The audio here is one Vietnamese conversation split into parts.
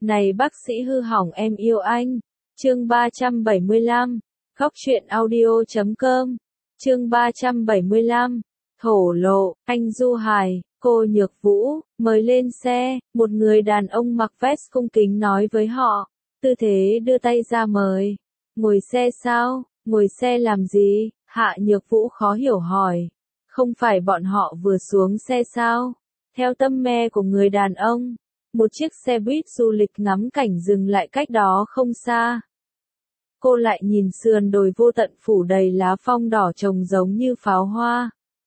Này bác sĩ hư hỏng em yêu anh. Chương 375. Khóc chuyện audio.com. Chương 375. Thổ lộ, anh Du Hải, cô Nhược Vũ, mời lên xe, một người đàn ông mặc vest cung kính nói với họ, tư thế đưa tay ra mời. Ngồi xe sao? Ngồi xe làm gì? Hạ Nhược Vũ khó hiểu hỏi. Không phải bọn họ vừa xuống xe sao? Theo tâm me của người đàn ông, một chiếc xe buýt du lịch ngắm cảnh dừng lại cách đó không xa. Cô lại nhìn sườn đồi vô tận phủ đầy lá phong đỏ trông giống như pháo hoa.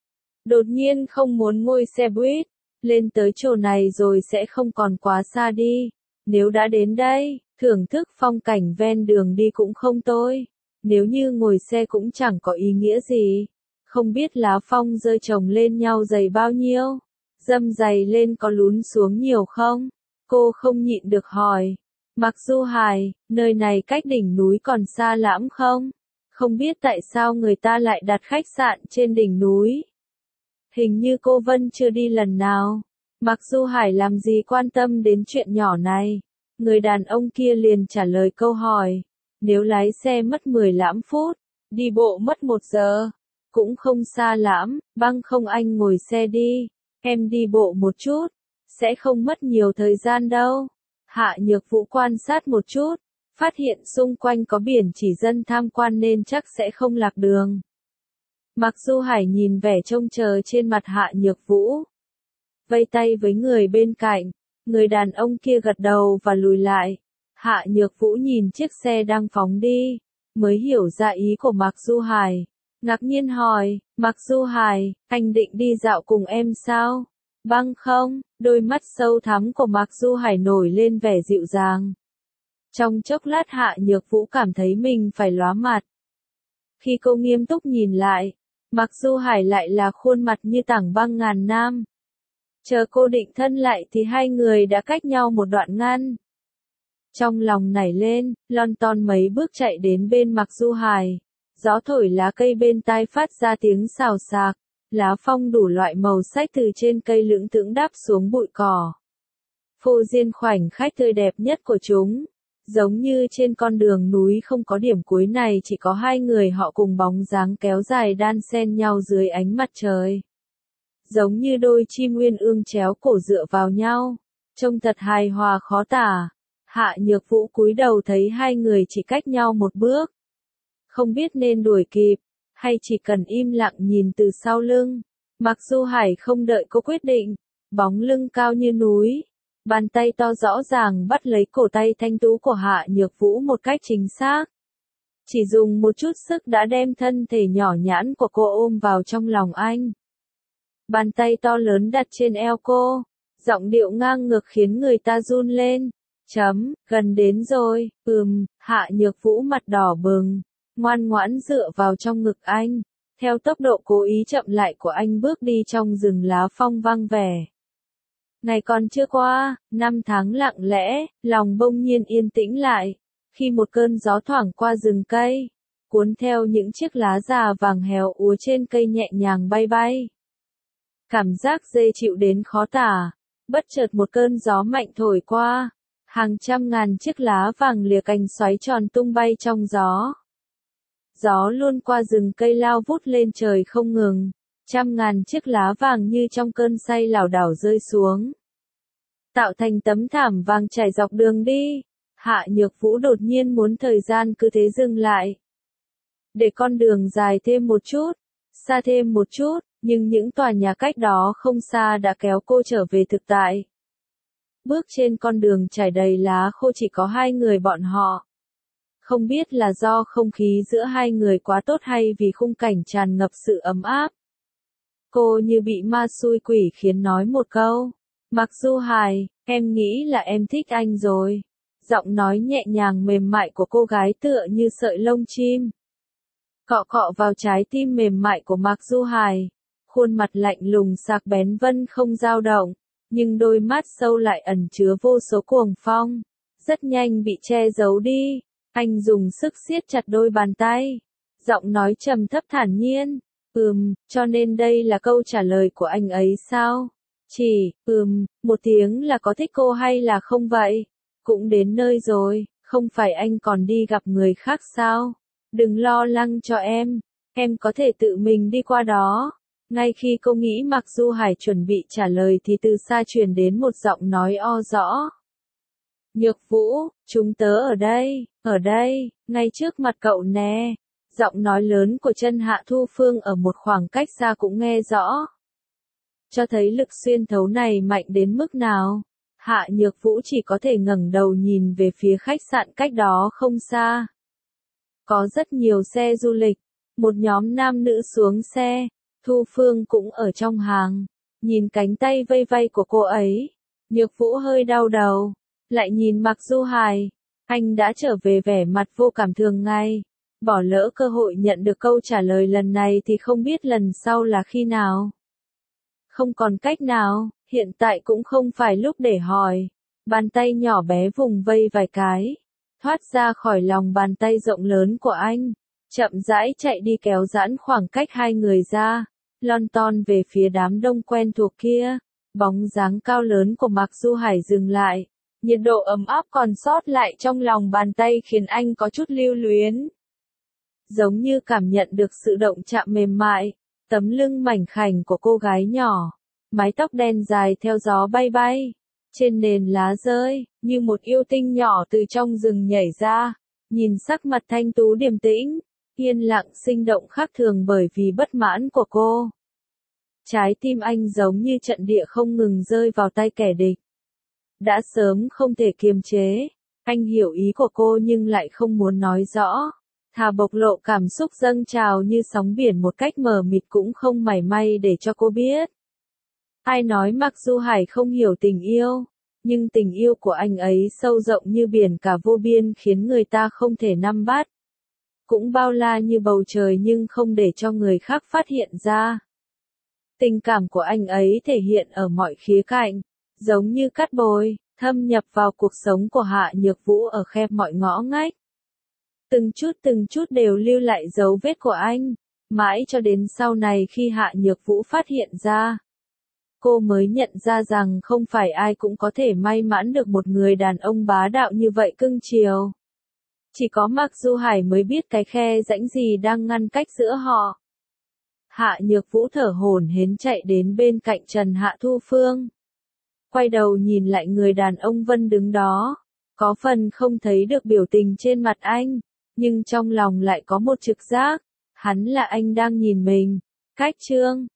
Đột nhiên không muốn ngồi xe buýt, lên tới chỗ này rồi sẽ không còn quá xa đi. Nếu đã đến đây, thưởng thức phong cảnh ven đường đi cũng không tồi. Nếu như ngồi xe cũng chẳng có ý nghĩa gì. Không biết lá phong rơi chồng lên nhau dày bao nhiêu, dâm dày lên có lún xuống nhiều không? Cô không nhịn được hỏi. Mặc Du Hải, nơi này cách đỉnh núi còn xa lắm không? Không biết tại sao người ta lại đặt khách sạn trên đỉnh núi. Hình như cô Vân chưa đi lần nào. Mặc Du Hải làm gì quan tâm đến chuyện nhỏ này. Người đàn ông kia liền trả lời câu hỏi. Nếu lái xe mất 15 phút, đi bộ mất 1 giờ, cũng không xa lắm, băng không anh ngồi xe đi, em đi bộ một chút, sẽ không mất nhiều thời gian đâu. Hạ Nhược Vũ quan sát một chút, phát hiện xung quanh có biển chỉ dân tham quan nên chắc sẽ không lạc đường. Mặc Du Hải nhìn vẻ trông chờ trên mặt Hạ Nhược Vũ, vây tay với người bên cạnh, người đàn ông kia gật đầu và lùi lại. Hạ Nhược Vũ nhìn chiếc xe đang phóng đi, mới hiểu ra ý của Mặc Du Hải. Ngạc nhiên hỏi, Mặc Du Hải, anh định đi dạo cùng em sao? Băng không? Đôi mắt sâu thẳm của Mặc Du Hải nổi lên vẻ dịu dàng. Trong chốc lát Hạ Nhược Vũ cảm thấy mình phải lóa mặt. Khi cô nghiêm túc nhìn lại, Mặc Du Hải lại là khuôn mặt như tảng băng ngàn năm. Chờ cô định thân lại thì hai người đã cách nhau một đoạn ngăn. Trong lòng nảy lên, lon ton mấy bước chạy đến bên Mặc Du Hải. Gió thổi lá cây bên tai phát ra tiếng xào xạc, lá phong đủ loại màu sắc từ trên cây lững thững đáp xuống bụi cỏ. Phô diên khoảnh khắc tươi đẹp nhất của chúng, giống như trên con đường núi không có điểm cuối này chỉ có hai người họ cùng bóng dáng kéo dài đan xen nhau dưới ánh mặt trời. Giống như đôi chim uyên ương chéo cổ dựa vào nhau, trông thật hài hòa khó tả. Hạ Nhược Vũ cúi đầu thấy hai người chỉ cách nhau một bước. Không biết nên đuổi kịp, hay chỉ cần im lặng nhìn từ sau lưng. Mặc Du Hải không đợi cô quyết định, bóng lưng cao như núi, bàn tay to rõ ràng bắt lấy cổ tay thanh tú của Hạ Nhược Vũ một cách chính xác. Chỉ dùng một chút sức đã đem thân thể nhỏ nhắn của cô ôm vào trong lòng anh. Bàn tay to lớn đặt trên eo cô, giọng điệu ngang ngược khiến người ta run lên. Gần đến rồi, Hạ Nhược Vũ mặt đỏ bừng, ngoan ngoãn dựa vào trong ngực anh, theo tốc độ cố ý chậm lại của anh bước đi trong rừng lá phong vang vẻ. Ngày còn chưa qua, 5 tháng lặng lẽ, lòng bỗng nhiên yên tĩnh lại, khi một cơn gió thoảng qua rừng cây, cuốn theo những chiếc lá già vàng héo úa trên cây nhẹ nhàng bay bay. Cảm giác dễ chịu đến khó tả, bất chợt một cơn gió mạnh thổi qua. Hàng trăm ngàn chiếc lá vàng lìa cành xoáy tròn tung bay trong gió. Gió luôn qua rừng cây lao vút lên trời không ngừng. Trăm ngàn chiếc lá vàng như trong cơn say lảo đảo rơi xuống, tạo thành tấm thảm vàng trải dọc đường đi. Hạ Nhược Vũ đột nhiên muốn thời gian cứ thế dừng lại. Để con đường dài thêm một chút, xa thêm một chút, nhưng những tòa nhà cách đó không xa đã kéo cô trở về thực tại. Bước trên con đường trải đầy lá khô chỉ có hai người bọn họ. Không biết là do không khí giữa hai người quá tốt hay vì khung cảnh tràn ngập sự ấm áp. Cô như bị ma xui quỷ khiến nói một câu. Mặc Du Hải, em nghĩ là em thích anh rồi. Giọng nói nhẹ nhàng mềm mại của cô gái tựa như sợi lông chim. Cọ cọ vào trái tim mềm mại của Mặc Du Hải. Khuôn mặt lạnh lùng sắc bén Vân không dao động. Nhưng đôi mắt sâu lại ẩn chứa vô số cuồng phong, rất nhanh bị che giấu đi. Anh dùng sức siết chặt đôi bàn tay, giọng nói trầm thấp thản nhiên, cho nên đây là câu trả lời của anh ấy sao? Chỉ, một tiếng là có thích cô hay là không vậy? Cũng đến nơi rồi, không phải anh còn đi gặp người khác sao? Đừng lo lắng cho em có thể tự mình đi qua đó. Ngay khi cô nghĩ Mạc Du Hải chuẩn bị trả lời thì từ xa truyền đến một giọng nói o rõ. Nhược Vũ, chúng tớ ở đây, ngay trước mặt cậu nè. Giọng nói lớn của chân Hạ Thu Phương ở một khoảng cách xa cũng nghe rõ. Cho thấy lực xuyên thấu này mạnh đến mức nào. Hạ Nhược Vũ chỉ có thể ngẩng đầu nhìn về phía khách sạn cách đó không xa. Có rất nhiều xe du lịch, một nhóm nam nữ xuống xe, Thu Phương cũng ở trong hàng. Nhìn cánh tay vây vây của cô ấy, Nhược Vũ hơi đau đầu, lại nhìn Mạc Du Hải, anh đã trở về vẻ mặt vô cảm thường ngày. Bỏ lỡ cơ hội nhận được câu trả lời lần này thì không biết lần sau là khi nào. Không còn cách nào, hiện tại cũng không phải lúc để hỏi. Bàn tay nhỏ bé vùng vây vài cái, thoát ra khỏi lòng bàn tay rộng lớn của anh, chậm rãi chạy đi kéo giãn khoảng cách hai người ra, lon ton về phía đám đông quen thuộc kia. Bóng dáng cao lớn của Mạc Du Hải dừng lại, nhiệt độ ấm áp còn sót lại trong lòng bàn tay khiến anh có chút lưu luyến. Giống như cảm nhận được sự động chạm mềm mại, tấm lưng mảnh khảnh của cô gái nhỏ, mái tóc đen dài theo gió bay bay, trên nền lá rơi, như một yêu tinh nhỏ từ trong rừng nhảy ra, nhìn sắc mặt thanh tú điềm tĩnh, yên lặng sinh động khác thường bởi vì bất mãn của cô. Trái tim anh giống như trận địa không ngừng rơi vào tay kẻ địch. Đã sớm không thể kiềm chế, anh hiểu ý của cô nhưng lại không muốn nói rõ. Thà bộc lộ cảm xúc dâng trào như sóng biển một cách mờ mịt cũng không mảy may để cho cô biết. Ai nói Mạc Du Hải không hiểu tình yêu, nhưng tình yêu của anh ấy sâu rộng như biển cả vô biên khiến người ta không thể nắm bắt. Cũng bao la như bầu trời nhưng không để cho người khác phát hiện ra. Tình cảm của anh ấy thể hiện ở mọi khía cạnh, giống như cát bồi, thâm nhập vào cuộc sống của Hạ Nhược Vũ ở khắp mọi ngõ ngách. Từng chút đều lưu lại dấu vết của anh, mãi cho đến sau này khi Hạ Nhược Vũ phát hiện ra. Cô mới nhận ra rằng không phải ai cũng có thể may mắn được một người đàn ông bá đạo như vậy cưng chiều. Chỉ có Mạc Du Hải mới biết cái khe rãnh gì đang ngăn cách giữa họ. Hạ Nhược Vũ thở hổn hển chạy đến bên cạnh Trần Hạ Thu Phương. Quay đầu nhìn lại người đàn ông Vân đứng đó, có phần không thấy được biểu tình trên mặt anh, nhưng trong lòng lại có một trực giác, hắn là anh đang nhìn mình. Cách chương